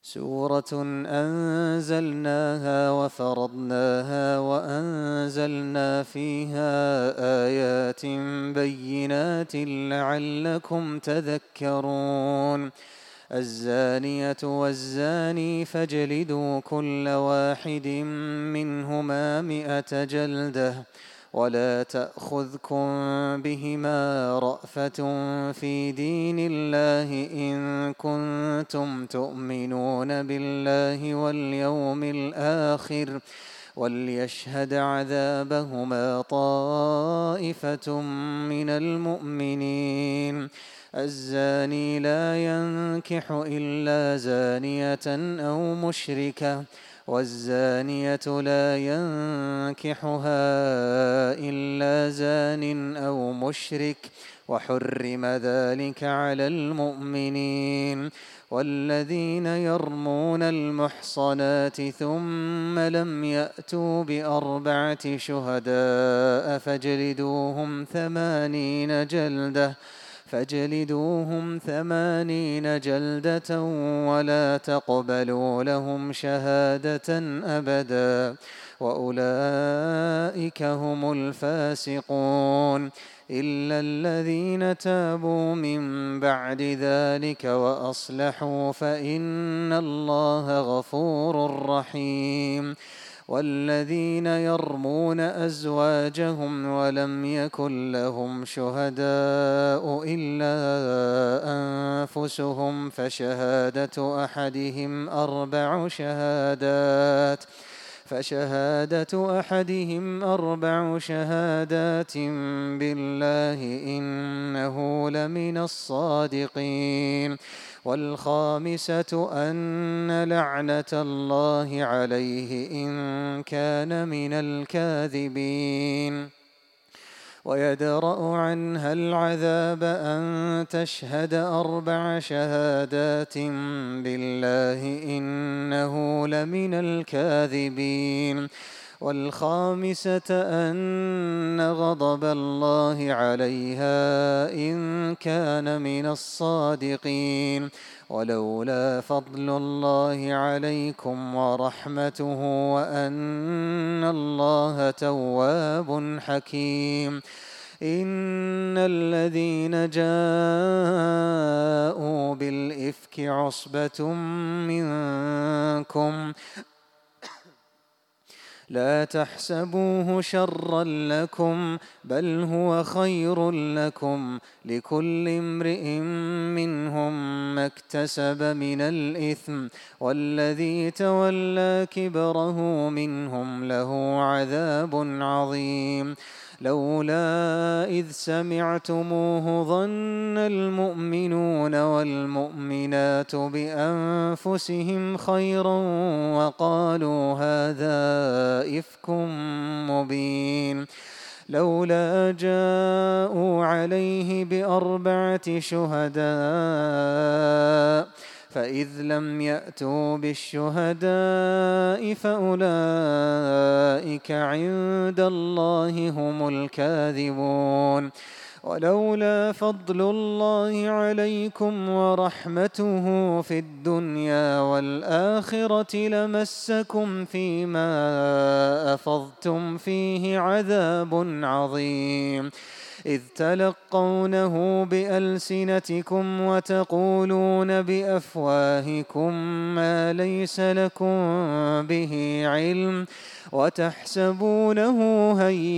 سورة أنزلناها وفرضناها وأنزلنا فيها آيات بينات لعلكم تذكرون. الزانية والزاني فاجلدوا كل واحد منهما 100 جلدة، ولا تأخذكم بهما رأفة في دين الله إن كنتم تؤمنون بالله واليوم الآخر، وليشهد عذابهما طائفة من المؤمنين. الزاني لا ينكح إلا زانية أو مشركة، والزانية لا ينكحها إلا زان أو مشرك، وحرم ذلك على المؤمنين. والذين يرمون المحصنات ثم لم يأتوا ب4 شهداء فاجلدوهم 80 جلدة ولا تقبلوا لهم شهادة أبدا، وأولئك هم الفاسقون، إلا الذين تابوا من بعد ذلك وأصلحوا فإن الله غفور رحيم. والذين يرمون أزواجهم ولم يكن لهم شهداء إلا أنفسهم فشهادة أحدهم 4 شهادات بالله إنه لمن الصادقين. والخامسة أن لعنة الله عليه إن كان من الكاذبين. ويدرأ عنها العذاب أن تشهد 4 شهادات بالله إنه لمن الكاذبين. والخامسة أن غضب الله عليها إن كان من الصادقين. ولولا فضل الله عليكم ورحمته وأن الله تواب حكيم. إن الذين جاءوا بالإفك عصبة منكم لا تحسبوه شرا لكم بل هو خير لكم، لكل امرئ منهم ما اكتسب من الإثم، والذي تولى كبره منهم له عذاب عظيم. لولا إذ سمعتموه ظن المؤمنون والمؤمنات بأنفسهم خيرا وقالوا هذا إفك مبين. لولا جاءوا عليه ب4 شهداء فإذ لم يأتوا بالشهداء فأولئك عند الله هم الكاذبون. ولولا فضل الله عليكم ورحمته في الدنيا والآخرة لمسكم فيما أفضتم فيه عذاب عظيم، إذ تلقونه بألسنتكم وتقولون بأفواهكم ما ليس لكم به علم وتحسبونه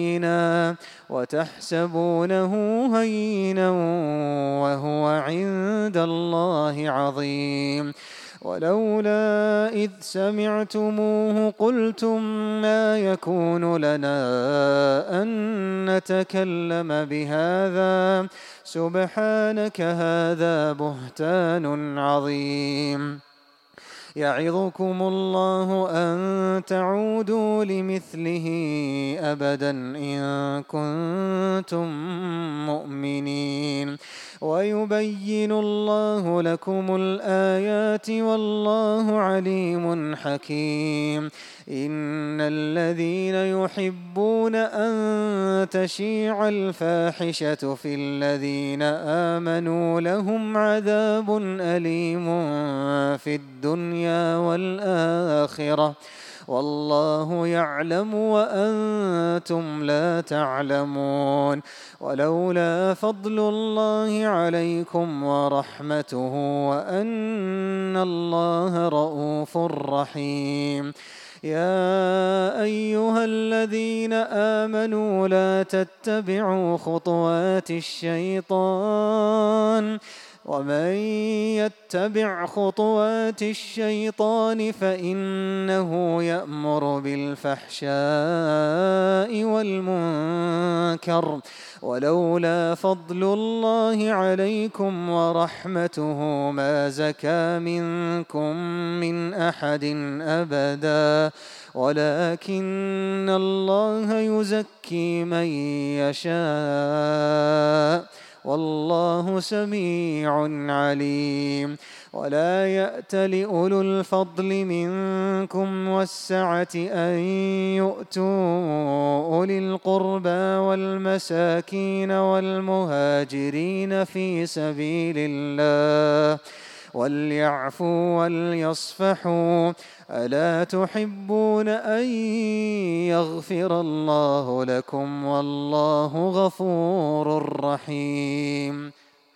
هينا وهو عند الله عظيم. ولولا إذ سمعتموه قلتم ما يكون لنا أن نتكلم بهذا سبحانك هذا بهتان عظيم. يعظكم الله أن تعودوا لمثله أبدا إن كنتم مؤمنين، ويبين الله لكم الآيات والله عليم حكيم. إن الذين يحبون أن تشيع الفاحشة في الذين آمنوا لهم عذاب أليم في الدنيا والآخرة والله يعلم وأنتم لا تعلمون. ولولا فضل الله عليكم ورحمته وأن الله رءوف رحيم. يا أيها الذين آمنوا لا تتبعوا خطوات الشيطان ومن يتبع خطوات الشيطان فإنه يأمر بالفحشاء والمنكر ولولا فضل الله عليكم ورحمته ما زكى منكم من أحد أبدا ولكن الله يزكي من يشاء والله سميع عليم. ولا يأت لأولو الفضل منكم والسعة أن يؤتوا أولي القربى والمساكين والمهاجرين في سبيل الله وليعفوا وليصفحوا ألا تحبون أن يغفر الله لكم والله غفور رحيم.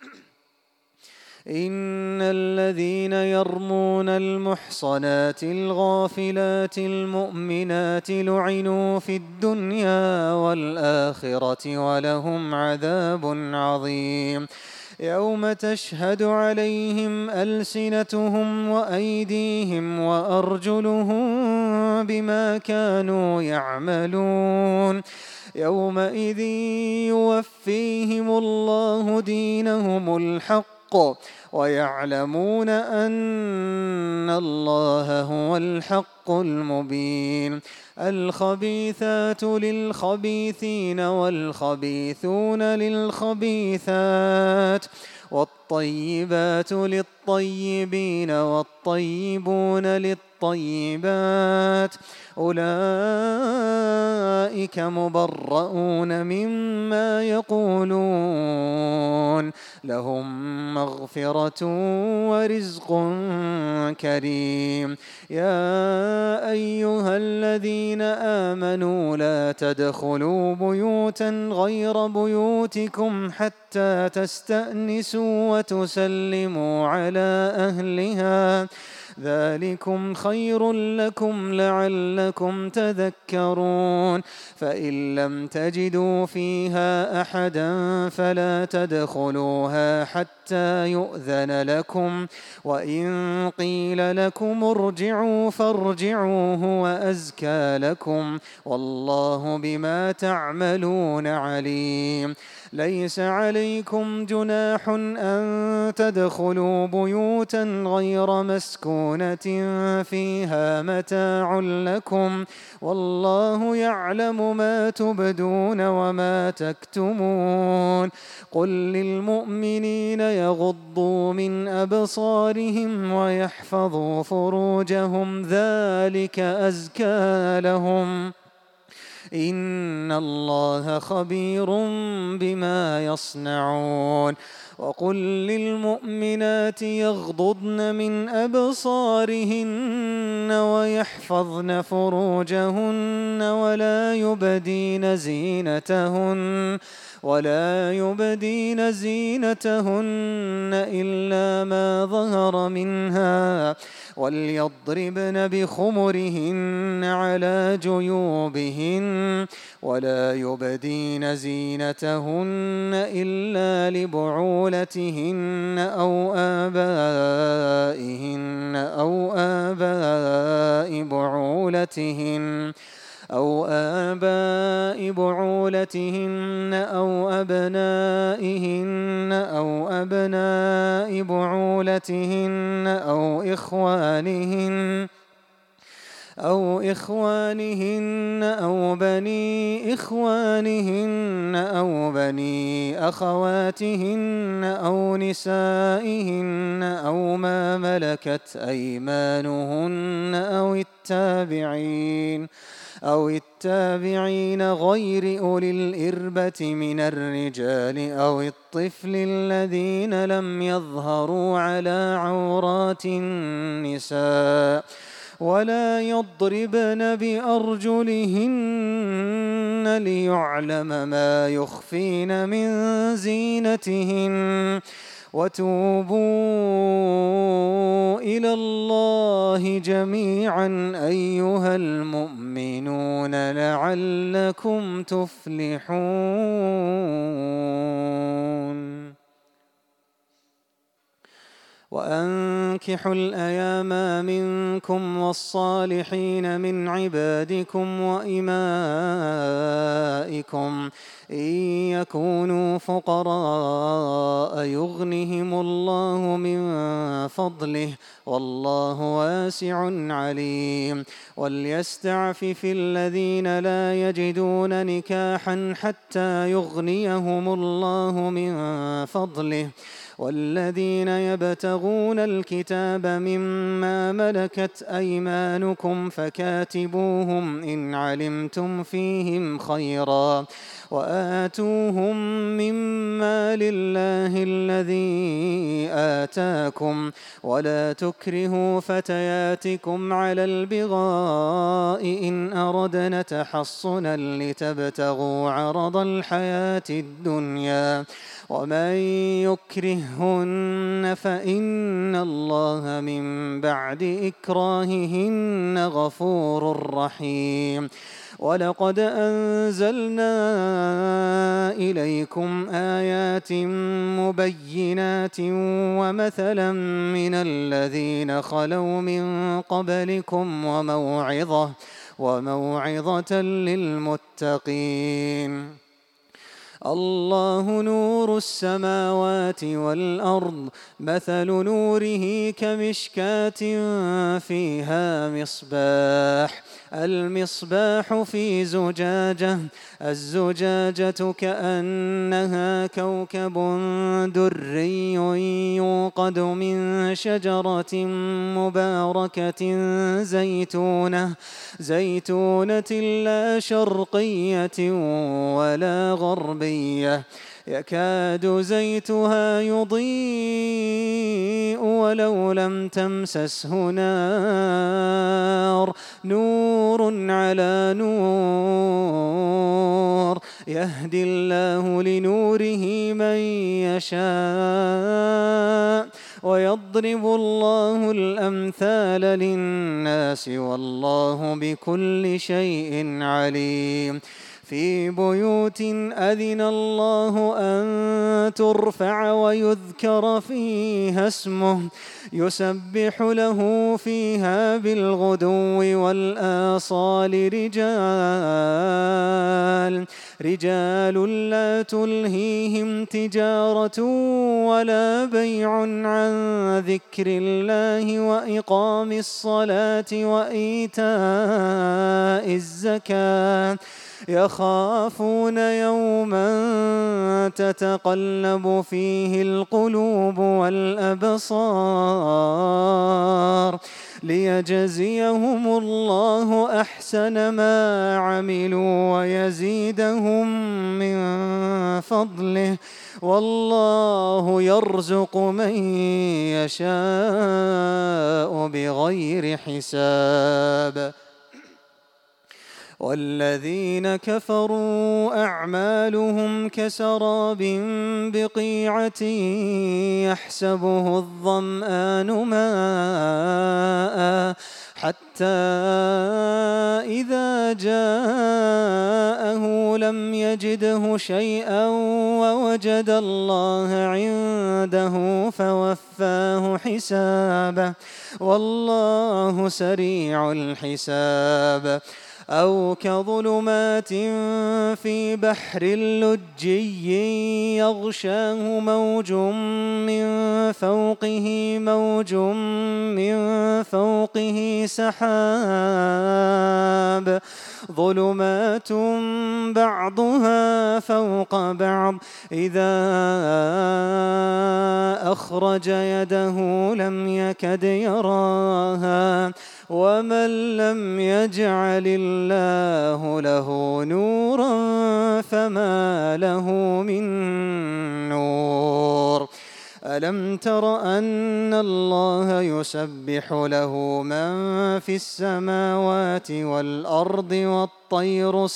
إن الذين يرمون المحصنات الغافلات المؤمنات لعنوا في الدنيا والآخرة ولهم عذاب عظيم. يوم تشهد عليهم ألسنتهم وأيديهم وأرجلهم بما كانوا يعملون يومئذ يوفيهم الله دينهم الحق ويعلمون أن الله هو الحق المبين. الخبيثات للخبيثين والخبيثون للخبيثات والطيبات للطيبين والطيبون للطيبات أولئك مبرؤون مما يقولون لهم مغفرة ورزق كريم. يا أيها الذين آمنوا لا تدخلوا بيوتا غير بيوتكم حتى تستأنسوا وتسلموا على أهلها ذلكم خير لكم لعلكم تذكرون. فإن لم تجدوا فيها أحدا فلا تدخلوها حتى يؤذن لكم وإن قيل لكم ارجعوا فارجعوا هو أزكى لكم والله بما تعملون عليم. ليس عليكم جناح أن تدخلوا بيوتا غير مسكونة فيها متاع لكم والله يعلم ما تبدون وما تكتمون. قل للمؤمنين يغضوا من أبصارهم ويحفظوا فروجهم ذلك أزكى لهم إن الله خبير بما يصنعون. وقل للمؤمنات يغضضن من أبصارهن ويحفظن فروجهن ولا يبدين زينتهن إلا ما ظهر منها وليضربن بخمرهن على جيوبهن ولا يبدين زينتهن إلا لبعولتهن أو آبائهن أو آباء بعولتهن أو أبنائهن أو أبناء بعولتهن أو إخوانهن أو بني إخوانهن أو بني أخواتهن أو نسائهن أو ما ملكت أيمانهن أو التابعين غير أولي الإربة من الرجال أو الطفل الذين لم يظهروا على عورات النساء ولا يضربن بأرجلهن ليعلم ما يخفين من زينتهن وتوبوا إلى الله جميعا أيها المؤمنون لعلكم تفلحون وأنكحوا الأيام منكم والصالحين من عبادكم وإمائكم إن يكونوا فقراء يغنهم الله من فضله والله واسع عليم وليستعفف الذين لا يجدون نكاحا حتى يغنيهم الله من فضله والذين يبتغون الكتاب مما ملكت أيمانكم فكاتبوهم إن علمتم فيهم خيرا وآتوهم مما لله الذي آتاكم ولا تكرهوا فتياتكم على البغاء إن أردنا تحصنا لتبتغوا عرض الحياة الدنيا ومن يكرههن فإن الله من بعد إكراههن غفور رحيم ولقد أنزلنا إليكم آيات مبينات ومثلا من الذين خلوا من قبلكم وموعظة للمتقين الله نور السماوات والأرض مثل نوره كمشكاة فيها المصباح في زجاجة الزجاجة كأنها كوكب دري يوقد من شجرة مباركة زيتونة لا شرقية ولا غربية يكاد زيتها يضيء ولو لم تمسسه نار نور على نور يهدي الله لنوره من يشاء ويضرب الله الأمثال للناس والله بكل شيء عليم في بيوت أذن الله أن ترفع ويذكر فيها اسمه يسبح له فيها بالغدو والآصال رجال لا تلهيهم تجارة ولا بيع عن ذكر الله وإقام الصلاة وإيتاء الزكاة يخافون يوما تتقلب فيه القلوب والأبصار ليجزيهم الله أحسن ما عملوا ويزيدهم من فضله والله يرزق من يشاء بغير حساب والذين كفروا أعمالهم كسراب بقيعة يحسبه الظمآن ماء حتى إذا جاءه لم يجده شيئا ووجد الله عنده فوفاه حسابه والله سريع الحساب أو كظلمات في بحر لجي يغشاه موج من فوقه سحاب ظلمات بعضها فوق بعض إذا أخرج يده لم يكد يراها ومن لم يجعل الله له نورا فما له من نور ألم تر أن الله يسبح له من في السماوات والأرض والطير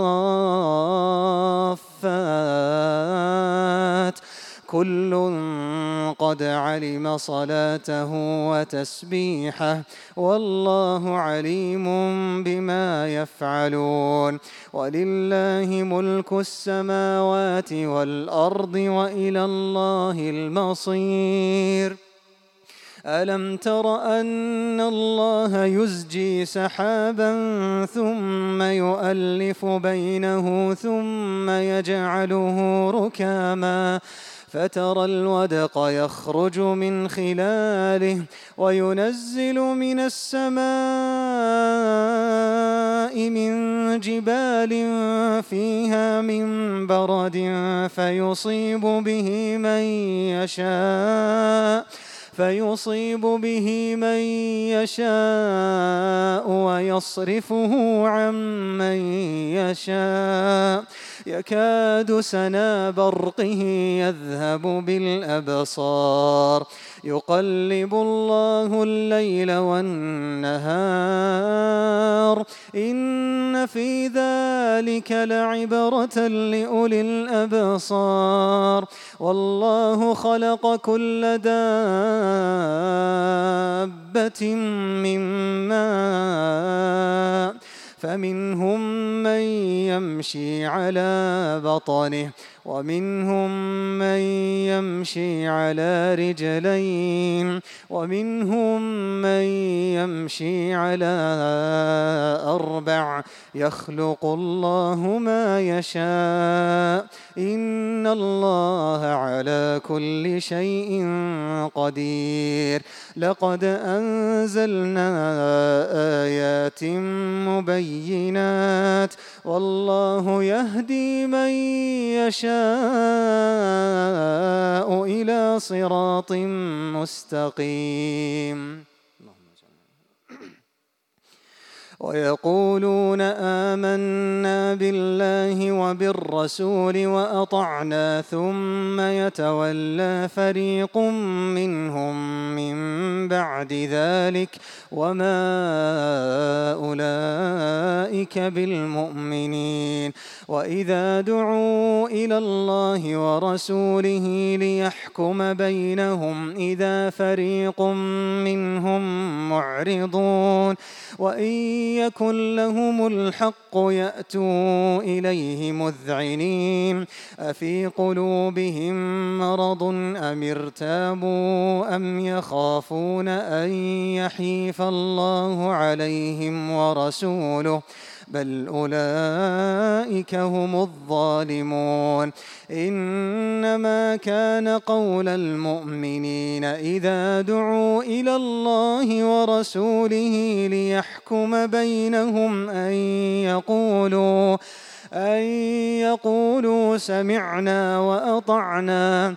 صافات كل قد علم صلاته وتسبيحه والله عليم بما يفعلون ولله ملك السماوات والأرض وإلى الله المصير ألم تر أن الله يزجي سحابا ثم يؤلف بينه ثم يجعله ركاما فترى الودق يخرج من خلاله وينزل من السماء من جبال فيها من برد فيصيب به من يشاء ويصرفه عن من يشاء يكاد سنا برقه يذهب بالأبصار يقلب الله الليل والنهار إن في ذلك لعبرة لأولي الأبصار والله خلق كل دابة من ماء فمنهم من يمشي على بطنه ومنهم من يمشي على رجلين ومنهم من يمشي على أربع يخلق الله ما يشاء إن الله على كل شيء قدير لقد أنزلنا آيات مبينات والله يهدي من يشاء إلى صراط مستقيم ويقولون آمنا بالله وبالرسول وأطعنا ثم يتولى فريق منهم من بعد ذلك وما أولئك بالمؤمنين وإذا دعوا إلى الله ورسوله ليحكم بينهم إذا فريق منهم معرضون وإن يكن لهم الحق يأتوا إليه مذعنين أفي قلوبهم مرض أم ارتابوا أم يخافون أن يحيف الله عليهم ورسوله بل أولئك هم الظالمون إنما كان قول المؤمنين إذا دعوا إلى الله ورسوله ليحكم بينهم أن يقولوا سمعنا وأطعنا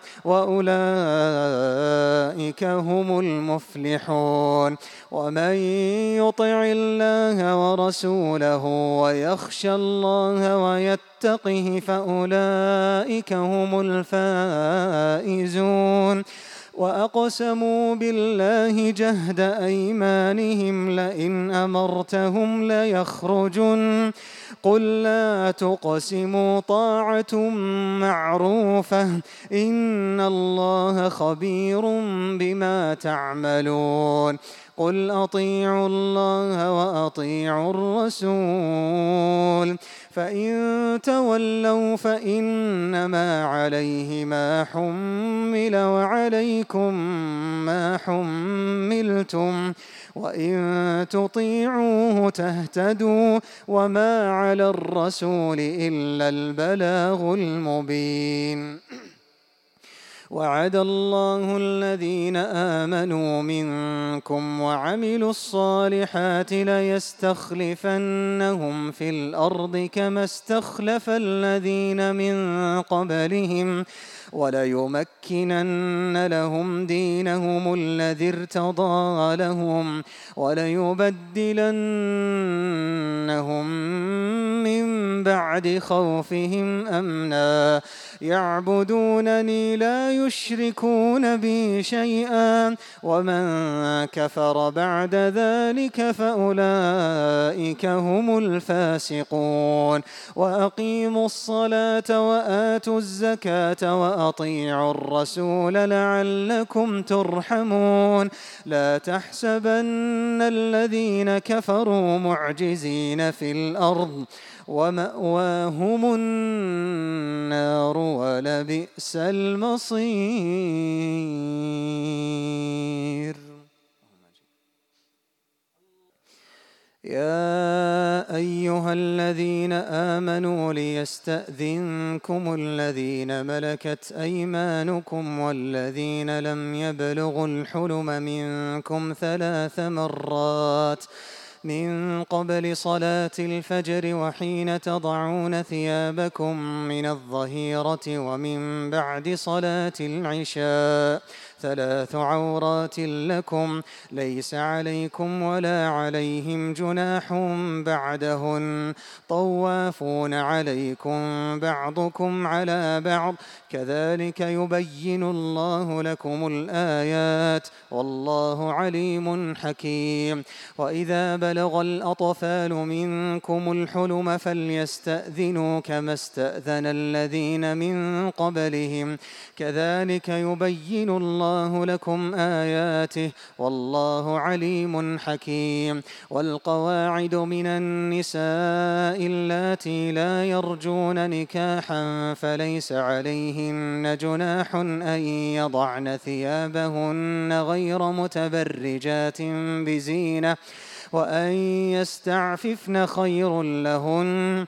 وأولئك هم المفلحون ومن يطع الله ورسوله ويخشى الله ويتقه فأولئك هم الفائزون وأقسموا بالله جهد أيمانهم لئن أمرتهم ليخرجن قل لا تقسموا طاعة معروفة إن الله خبير بما تعملون قل أطيعوا الله وأطيعوا الرسول فإن تولوا فإنما عليه ما حمل وعليكم ما حملتم وإن تطيعوه تهتدوا وما على الرسول إلا البلاغ المبين وعد الله الذين آمنوا منكم وعملوا الصالحات ليستخلفنهم في الأرض كما استخلف الذين من قبلهم وليمكنن لهم دينهم الذي ارتضى لهم وليبدلنهم من بعد خوفهم أمنا يعبدونني لا يشركون بي شيئا ومن كفر بعد ذلك فأولئك هم الفاسقون وأقيموا الصلاة وآتوا الزكاة وأطيعوا الرسول لعلكم ترحمون لا تحسبن الذين كفروا معجزين في الأرض ومأواهم النار ولبئس المصير. يا أيها الذين آمنوا ليستأذنكم الذين ملكت أيمانكم والذين لم يبلغوا الحلم منكم 3 مرات من قبل صلاة الفجر وحين تضعون ثيابكم من الظهيرة ومن بعد صلاة العشاء 3 عورات لكم ليس عليكم ولا عليهم جناح بعدهن طوافون عليكم بعضكم على بعض كذلك يبين الله لكم الآيات والله عليم حكيم. وإذا بلغ الأطفال منكم الحلم فليستأذنوا كما استأذن الذين من قبلهم كذلك يبين الله لكم آياته والله عليم حكيم. والقواعد من النساء اللاتي لا يرجون نكاحا فليس عليهن جناح أن يضعن ثيابهن غير متبرجات بزينة وأن يستعففن خير لهن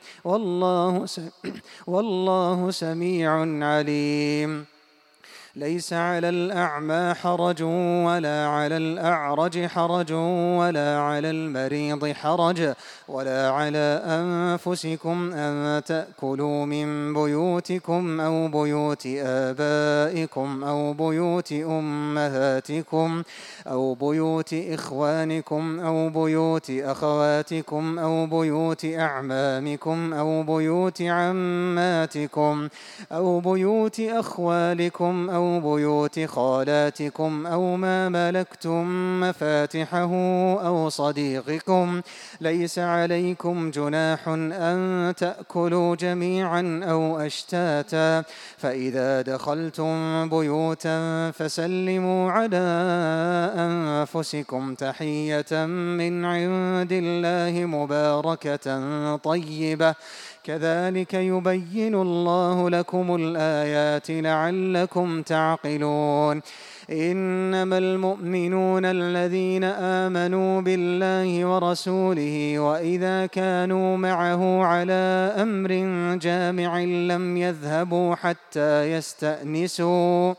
والله سميع عليم. ليس على الأعمى حرج ولا على الأعرج حرج ولا على المريض حرج ولا على أنفسكم أن تأكلوا من بيوتكم أو بيوت آبائكم أو بيوت أمهاتكم أو بيوت إخوانكم أو بيوت أخواتكم أو بيوت أعمامكم أو بيوت عماتكم أو بيوت أخوالكم أو بيوت خالاتكم أو ما ملكتم مفاتحه أو صديقكم ليس عليكم جناح أن تأكلوا جميعا أو أشتاتا فإذا دخلتم بيوتا فسلموا على أنفسكم تحية من عند الله مباركة طيبة كذلك يبين الله لكم الآيات لعلكم تعقلون. إنما المؤمنون الذين آمنوا بالله ورسوله وإذا كانوا معه على أمر جامع لم يذهبوا حتى يستأنسوا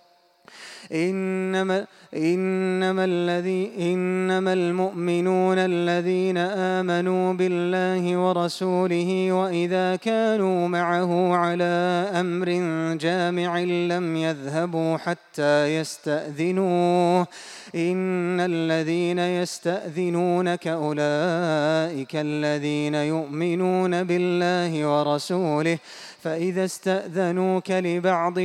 إنما المؤمنون الذين آمنوا بالله ورسوله وإذا كانوا معه على أمر جامع لم يذهبوا حتى يستأذنوه إن الذين يستأذنونك أولئك الذين يؤمنون بالله ورسوله فإذا استأذنوك لبعض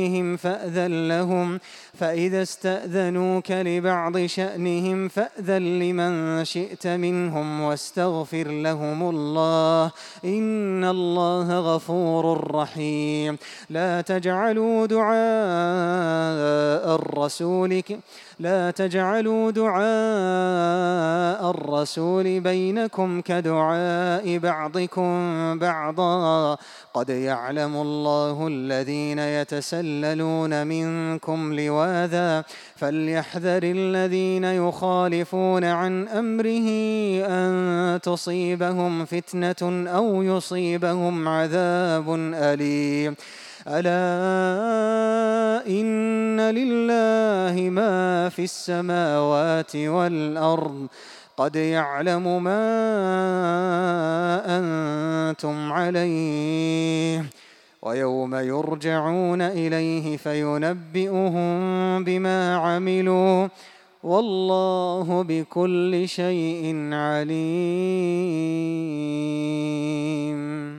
شأنهم فأذن لمن شئت منهم واستغفر لهم الله إن الله غفور رحيم. لا تجعلوا دعاء الرسول بينكم كدعاء بعضكم بعضا قد يعلم الله الذين يتسللون منكم لواذا فليحذر الذين يخالفون عن أمره أن تصيبهم فتنة أو يصيبهم عذاب أليم. ألا إن لله ما في السماوات والأرض قد يعلم ما أنتم عليه ويوم يرجعون إليه فينبئهم بما عملوا والله بكل شيء عليم.